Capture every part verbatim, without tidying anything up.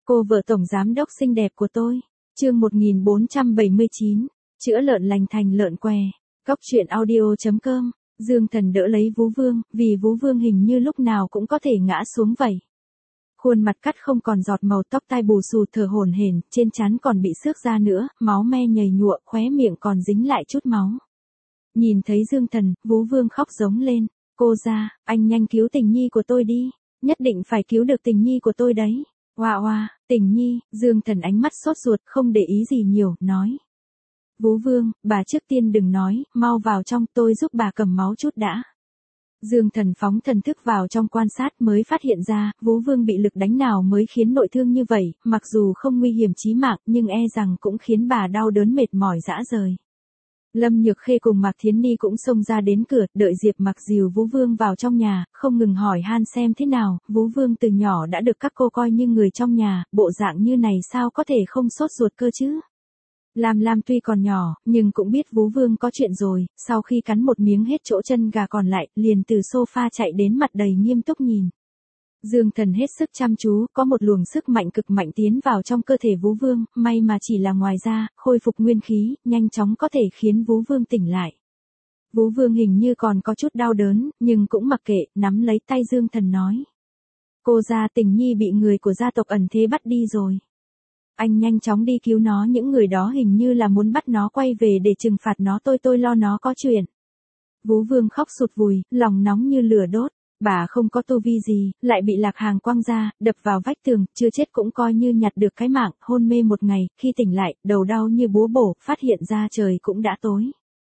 Cô vợ tổng giám đốc xinh đẹp của tôi. Chương một nghìn bốn trăm bảy mươi chín, chữa lợn lành thành lợn què. Cóc truyện audio chấm com. Dương Thần đỡ lấy Vú Vương, vì Vú Vương hình như lúc nào cũng có thể ngã xuống vậy. Khuôn mặt cắt không còn giọt màu, tóc tai bù xù, thở hổn hển, trên trán còn bị xước ra nữa, máu me nhầy nhụa, khóe miệng còn dính lại chút máu. Nhìn thấy Dương Thần, Vú Vương khóc giống lên, cô ra, anh nhanh cứu tình nhi của tôi đi, nhất định phải cứu được tình nhi của tôi đấy. Oa oa, tình nhi. Dương Thần ánh mắt sốt ruột, không để ý gì nhiều, nói. Vú Vương, bà trước tiên đừng nói, mau vào trong, tôi giúp bà cầm máu chút đã. Dương Thần phóng thần thức vào trong quan sát mới phát hiện ra, Vú Vương bị lực đánh nào mới khiến nội thương như vậy, mặc dù không nguy hiểm chí mạng nhưng e rằng cũng khiến bà đau đớn mệt mỏi rã rời. Lâm Nhược Khê cùng Mạc Thiến Ni cũng xông ra đến cửa, đợi Diệp Mặc dìu Vú Vương vào trong nhà, không ngừng hỏi han xem thế nào. Vú Vương từ nhỏ đã được các cô coi như người trong nhà, bộ dạng như này sao có thể không sốt ruột cơ chứ. Lam Lam tuy còn nhỏ, nhưng cũng biết Vú Vương có chuyện rồi, sau khi cắn một miếng hết chỗ chân gà còn lại, liền từ sofa chạy đến mặt đầy nghiêm túc nhìn. Dương Thần hết sức chăm chú, có một luồng sức mạnh cực mạnh tiến vào trong cơ thể Vú Vương, may mà chỉ là ngoài da, khôi phục nguyên khí, nhanh chóng có thể khiến Vú Vương tỉnh lại. Vú Vương hình như còn có chút đau đớn, nhưng cũng mặc kệ, nắm lấy tay Dương Thần nói. Cô ra, tình nhi bị người của gia tộc ẩn thế bắt đi rồi. Anh nhanh chóng đi cứu nó, những người đó hình như là muốn bắt nó quay về để trừng phạt nó, tôi tôi lo nó có chuyện. Vú Vương khóc sụt vùi, lòng nóng như lửa đốt. Bà không có tu vi gì, lại bị Lạc Hàng quăng ra, đập vào vách tường, chưa chết cũng coi như nhặt được cái mạng, hôn mê một ngày, khi tỉnh lại, đầu đau như búa bổ, phát hiện ra trời cũng đã tối.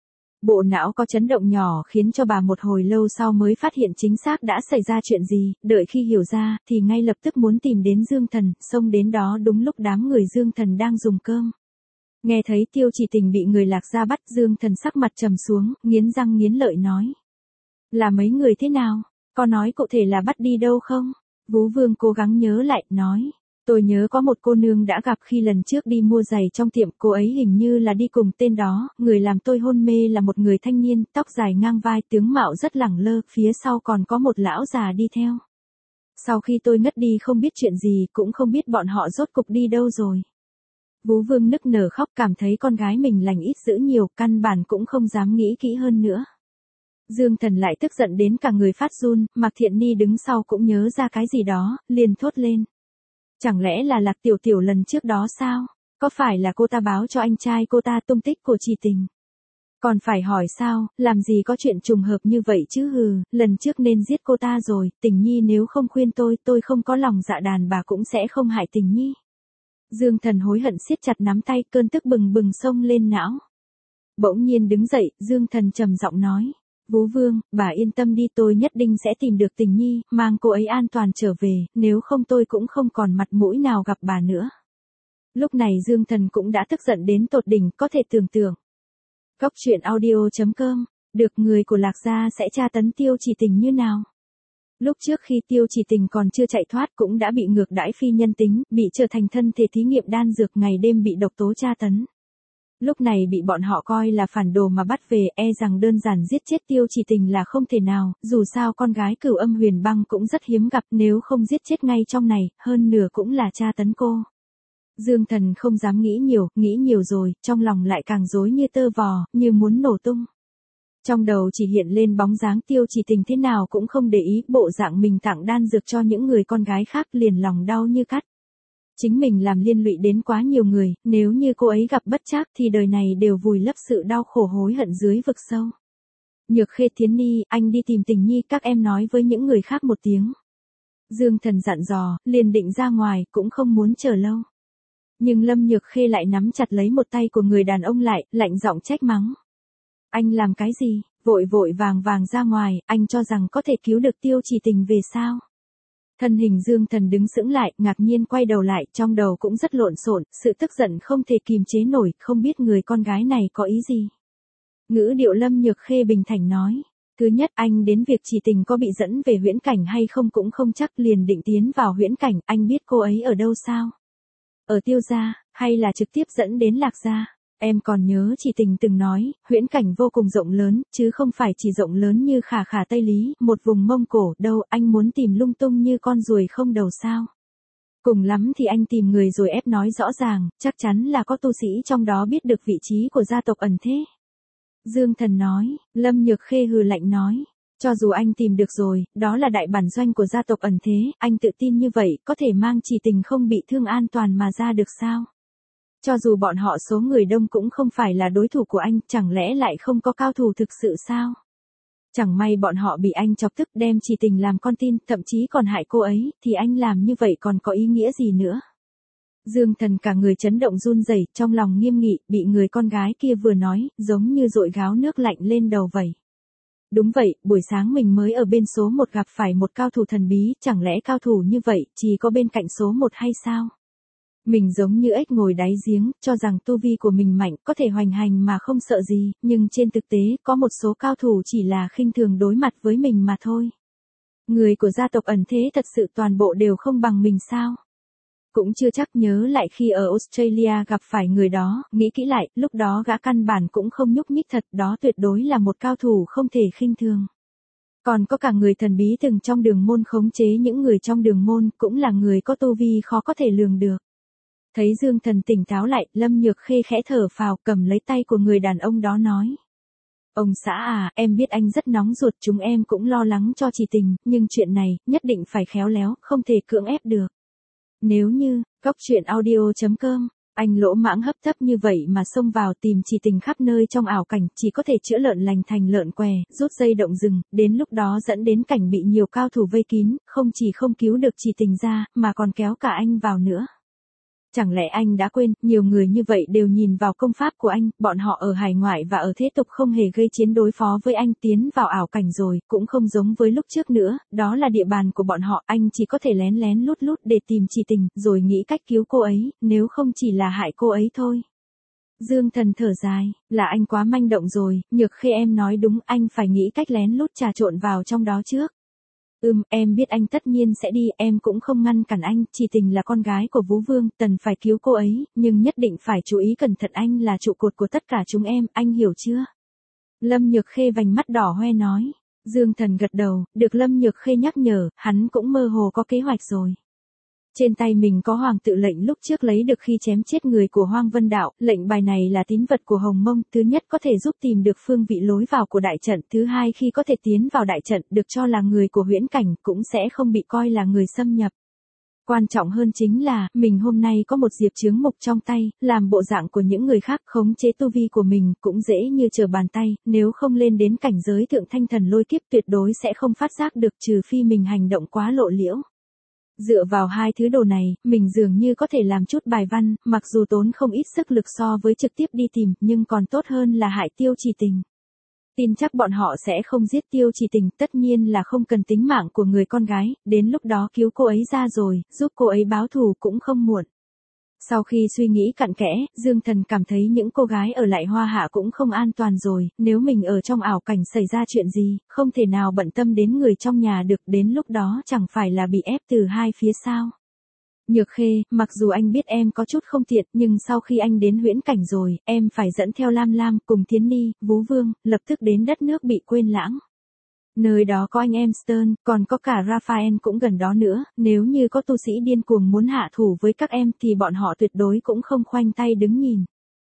Bộ não có chấn động nhỏ khiến cho bà một hồi lâu sau mới phát hiện chính xác đã xảy ra chuyện gì, đợi khi hiểu ra, thì ngay lập tức muốn tìm đến Dương Thần, xông đến đó đúng lúc đám người Dương Thần đang dùng cơm. Nghe thấy Tiêu Chỉ Tình bị người Lạc gia bắt, Dương Thần sắc mặt trầm xuống, nghiến răng nghiến lợi nói. Là mấy người thế nào? Có nói cụ thể là bắt đi đâu không? Vú Vương cố gắng nhớ lại, nói. Tôi nhớ có một cô nương đã gặp khi lần trước đi mua giày trong tiệm, cô ấy hình như là đi cùng tên đó, người làm tôi hôn mê là một người thanh niên, tóc dài ngang vai, tướng mạo rất lẳng lơ, phía sau còn có một lão già đi theo. Sau khi tôi ngất đi không biết chuyện gì, cũng không biết bọn họ rốt cục đi đâu rồi. Vú Vương nức nở khóc, cảm thấy con gái mình lành ít dữ nhiều, căn bản cũng không dám nghĩ kỹ hơn nữa. Dương Thần lại tức giận đến cả người phát run, Mạc Thiện Ni đứng sau cũng nhớ ra cái gì đó, liền thốt lên. Chẳng lẽ là Lạc Tiểu Tiểu lần trước đó sao? Có phải là cô ta báo cho anh trai cô ta tung tích của Chỉ Tình? Còn phải hỏi sao, làm gì có chuyện trùng hợp như vậy chứ hừ, lần trước nên giết cô ta rồi, Tình Nhi nếu không khuyên tôi, tôi không có lòng dạ đàn bà cũng sẽ không hại Tình Nhi. Dương Thần hối hận siết chặt nắm tay, cơn tức bừng bừng xông lên não. Bỗng nhiên đứng dậy, Dương Thần trầm giọng nói. Vú Vương, bà yên tâm đi, tôi nhất định sẽ tìm được Tình Nhi, mang cô ấy an toàn trở về, nếu không tôi cũng không còn mặt mũi nào gặp bà nữa. Lúc này Dương Thần cũng đã tức giận đến tột đỉnh, có thể tưởng tượng. Cóc truyện audio chấm com, được người của Lạc gia sẽ tra tấn Tiêu Chỉ Tình như nào? Lúc trước khi Tiêu Chỉ Tình còn chưa chạy thoát cũng đã bị ngược đãi phi nhân tính, bị trở thành thân thể thí nghiệm đan dược, ngày đêm bị độc tố tra tấn. Lúc này bị bọn họ coi là phản đồ mà bắt về, e rằng đơn giản giết chết Tiêu Chỉ Tình là không thể nào, dù sao con gái Cửu Âm Huyền Băng cũng rất hiếm gặp, nếu không giết chết ngay trong này, hơn nửa cũng là tra tấn cô. Dương Thần không dám nghĩ nhiều, nghĩ nhiều rồi, trong lòng lại càng rối như tơ vò, như muốn nổ tung. Trong đầu chỉ hiện lên bóng dáng Tiêu Chỉ Tình thế nào cũng không để ý, bộ dạng mình tặng đan dược cho những người con gái khác, liền lòng đau như cắt. Chính mình làm liên lụy đến quá nhiều người, nếu như cô ấy gặp bất trắc thì đời này đều vùi lấp sự đau khổ hối hận dưới vực sâu. Nhược Khê, Thiến Ni, anh đi tìm Tình Nhi, các em nói với những người khác một tiếng. Dương Thần dặn dò, liền định ra ngoài, cũng không muốn chờ lâu. Nhưng Lâm Nhược Khê lại nắm chặt lấy một tay của người đàn ông lại, lạnh giọng trách mắng. Anh làm cái gì, vội vội vàng vàng ra ngoài, anh cho rằng có thể cứu được Tiêu Chỉ Tình về sao? Thân hình Dương Thần đứng sững lại, ngạc nhiên quay đầu lại, trong đầu cũng rất lộn xộn, sự tức giận không thể kìm chế nổi, không biết người con gái này có ý gì. Ngữ điệu Lâm Nhược Khê bình thản nói. Thứ nhất, anh đến việc Chỉ Tình có bị dẫn về huyễn cảnh hay không cũng không chắc, liền định tiến vào huyễn cảnh, anh biết cô ấy ở đâu sao? Ở Tiêu gia, hay là trực tiếp dẫn đến Lạc gia? Em còn nhớ Chỉ Tình từng nói, huyễn cảnh vô cùng rộng lớn, chứ không phải chỉ rộng lớn như Khả Khả Tây Lý, một vùng Mông Cổ, đâu, anh muốn tìm lung tung như con ruồi không đầu sao. Cùng lắm thì anh tìm người rồi ép nói rõ ràng, chắc chắn là có tu sĩ trong đó biết được vị trí của gia tộc ẩn thế. Dương Thần nói, Lâm Nhược Khê hừ lạnh nói. Cho dù anh tìm được rồi, đó là đại bản doanh của gia tộc ẩn thế, anh tự tin như vậy, có thể mang Chỉ Tình không bị thương an toàn mà ra được sao? Cho dù bọn họ số người đông cũng không phải là đối thủ của anh, chẳng lẽ lại không có cao thủ thực sự sao? Chẳng may bọn họ bị anh chọc tức đem Chỉ Tình làm con tin, thậm chí còn hại cô ấy, thì anh làm như vậy còn có ý nghĩa gì nữa? Dương Thần cả người chấn động run rẩy, trong lòng nghiêm nghị, bị người con gái kia vừa nói, giống như dội gáo nước lạnh lên đầu vậy. Đúng vậy, buổi sáng mình mới ở bên số một gặp phải một cao thủ thần bí, chẳng lẽ cao thủ như vậy, chỉ có bên cạnh số một hay sao? Mình giống như ếch ngồi đáy giếng, cho rằng tu vi của mình mạnh, có thể hoành hành mà không sợ gì, nhưng trên thực tế, có một số cao thủ chỉ là khinh thường đối mặt với mình mà thôi. Người của gia tộc ẩn thế thật sự toàn bộ đều không bằng mình sao? Cũng chưa chắc. Nhớ lại khi ở Australia gặp phải người đó, nghĩ kỹ lại, lúc đó gã căn bản cũng không nhúc nhích thật, đó tuyệt đối là một cao thủ không thể khinh thường. Còn có cả người thần bí từng trong đường môn khống chế những người trong đường môn, cũng là người có tu vi khó có thể lường được. Thấy Dương Thần tỉnh táo lại, Lâm Nhược Khê khẽ thở phào, cầm lấy tay của người đàn ông đó nói. Ông xã à, em biết anh rất nóng ruột, chúng em cũng lo lắng cho Chỉ Tình, nhưng chuyện này, nhất định phải khéo léo, không thể cưỡng ép được. Nếu như, góc truyện audio chấm com, anh lỗ mãng hấp tấp như vậy mà xông vào tìm Chỉ Tình khắp nơi trong ảo cảnh, chỉ có thể chữa lợn lành thành lợn què, rút dây động rừng, đến lúc đó dẫn đến cảnh bị nhiều cao thủ vây kín, không chỉ không cứu được Chỉ Tình ra, mà còn kéo cả anh vào nữa. Chẳng lẽ anh đã quên, nhiều người như vậy đều nhìn vào công pháp của anh, bọn họ ở hải ngoại và ở thế tục không hề gây chiến đối phó với anh, tiến vào ảo cảnh rồi, cũng không giống với lúc trước nữa, đó là địa bàn của bọn họ, anh chỉ có thể lén lén lút lút để tìm Chỉ Tình, rồi nghĩ cách cứu cô ấy, nếu không chỉ là hại cô ấy thôi. Dương Thần thở dài, là anh quá manh động rồi, Nhược Khê em nói đúng, anh phải nghĩ cách lén lút trà trộn vào trong đó trước. Ừm, em biết anh tất nhiên sẽ đi, em cũng không ngăn cản anh, Chỉ Tình là con gái của Vũ Vương, tần phải cứu cô ấy, nhưng nhất định phải chú ý cẩn thận, anh là trụ cột của tất cả chúng em, anh hiểu chưa? Lâm Nhược Khê vành mắt đỏ hoe nói. Dương Thần gật đầu, được Lâm Nhược Khê nhắc nhở, hắn cũng mơ hồ có kế hoạch rồi. Trên tay mình có hoàng tự lệnh lúc trước lấy được khi chém chết người của Hoang Vân Đạo, lệnh bài này là tín vật của Hồng Mông, thứ nhất có thể giúp tìm được phương vị lối vào của đại trận, thứ hai khi có thể tiến vào đại trận, được cho là người của huyễn cảnh, cũng sẽ không bị coi là người xâm nhập. Quan trọng hơn chính là, mình hôm nay có một diệp chướng mục trong tay, làm bộ dạng của những người khác, khống chế tu vi của mình, cũng dễ như trở bàn tay, nếu không lên đến cảnh giới thượng thanh thần lôi kiếp tuyệt đối sẽ không phát giác được, trừ phi mình hành động quá lộ liễu. Dựa vào hai thứ đồ này, mình dường như có thể làm chút bài văn, mặc dù tốn không ít sức lực so với trực tiếp đi tìm, nhưng còn tốt hơn là hại Tiêu Chỉ Tình. Tin chắc bọn họ sẽ không giết Tiêu Chỉ Tình, tất nhiên là không cần tính mạng của người con gái, đến lúc đó cứu cô ấy ra rồi, giúp cô ấy báo thù cũng không muộn. Sau khi suy nghĩ cặn kẽ, Dương Thần cảm thấy những cô gái ở lại Hoa Hạ cũng không an toàn rồi, nếu mình ở trong ảo cảnh xảy ra chuyện gì, không thể nào bận tâm đến người trong nhà được, đến lúc đó chẳng phải là bị ép từ hai phía sao. Nhược Khê, mặc dù anh biết em có chút không tiện, nhưng sau khi anh đến huyễn cảnh rồi, em phải dẫn theo Lam Lam, cùng Thiến Ni, Vũ Vương, lập tức đến đất nước bị quên lãng. Nơi đó có anh em Stern, còn có cả Raphael cũng gần đó nữa, nếu như có tu sĩ điên cuồng muốn hạ thủ với các em thì bọn họ tuyệt đối cũng không khoanh tay đứng nhìn.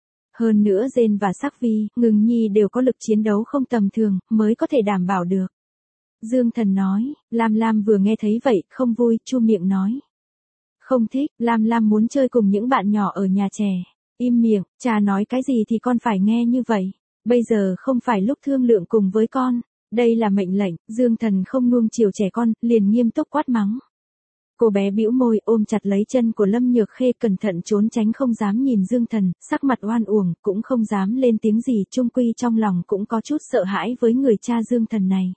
Hơn nữa Jane và Sắc Vi, Ngừng Nhi đều có lực chiến đấu không tầm thường, mới có thể đảm bảo được. Dương Thần nói, Lam Lam vừa nghe thấy vậy, không vui, chu miệng nói. Không thích, Lam Lam muốn chơi cùng những bạn nhỏ ở nhà trẻ. Im miệng, cha nói cái gì thì con phải nghe như vậy. Bây giờ không phải lúc thương lượng cùng với con. Đây là mệnh lệnh, Dương Thần không nuông chiều trẻ con, liền nghiêm túc quát mắng. Cô bé bĩu môi ôm chặt lấy chân của Lâm Nhược Khê cẩn thận trốn tránh không dám nhìn Dương Thần, sắc mặt oan uổng, cũng không dám lên tiếng gì, chung quy trong lòng cũng có chút sợ hãi với người cha Dương Thần này.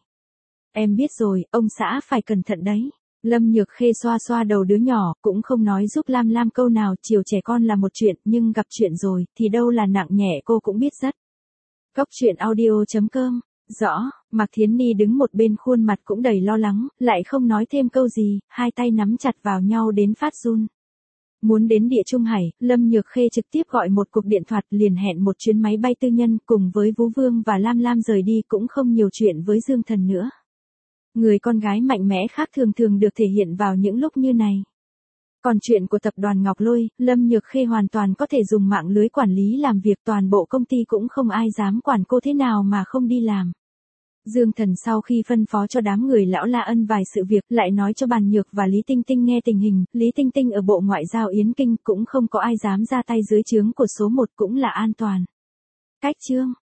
Em biết rồi, ông xã phải cẩn thận đấy. Lâm Nhược Khê xoa xoa đầu đứa nhỏ, cũng không nói giúp Lam Lam câu nào, chiều trẻ con là một chuyện, nhưng gặp chuyện rồi, thì đâu là nặng nhẹ cô cũng biết rất. Góc truyện audio chấm com. Rõ, Mạc Thiến Ni đứng một bên khuôn mặt cũng đầy lo lắng, lại không nói thêm câu gì, hai tay nắm chặt vào nhau đến phát run. Muốn đến Địa Trung Hải, Lâm Nhược Khê trực tiếp gọi một cuộc điện thoại liền hẹn một chuyến máy bay tư nhân cùng với Vũ Vương và Lam Lam rời đi, cũng không nhiều chuyện với Dương Thần nữa. Người con gái mạnh mẽ khác thường thường được thể hiện vào những lúc như này. Còn chuyện của tập đoàn Ngọc Lôi, Lâm Nhược Khê hoàn toàn có thể dùng mạng lưới quản lý làm việc, toàn bộ công ty cũng không ai dám quản cô thế nào mà không đi làm. Dương Thần sau khi phân phó cho đám người lão La Ân vài sự việc, lại nói cho Bàn Nhược và Lý Tinh Tinh nghe tình hình. Lý Tinh Tinh ở Bộ Ngoại giao Yến Kinh, cũng không có ai dám ra tay dưới trướng của số một, cũng là an toàn. Cách chương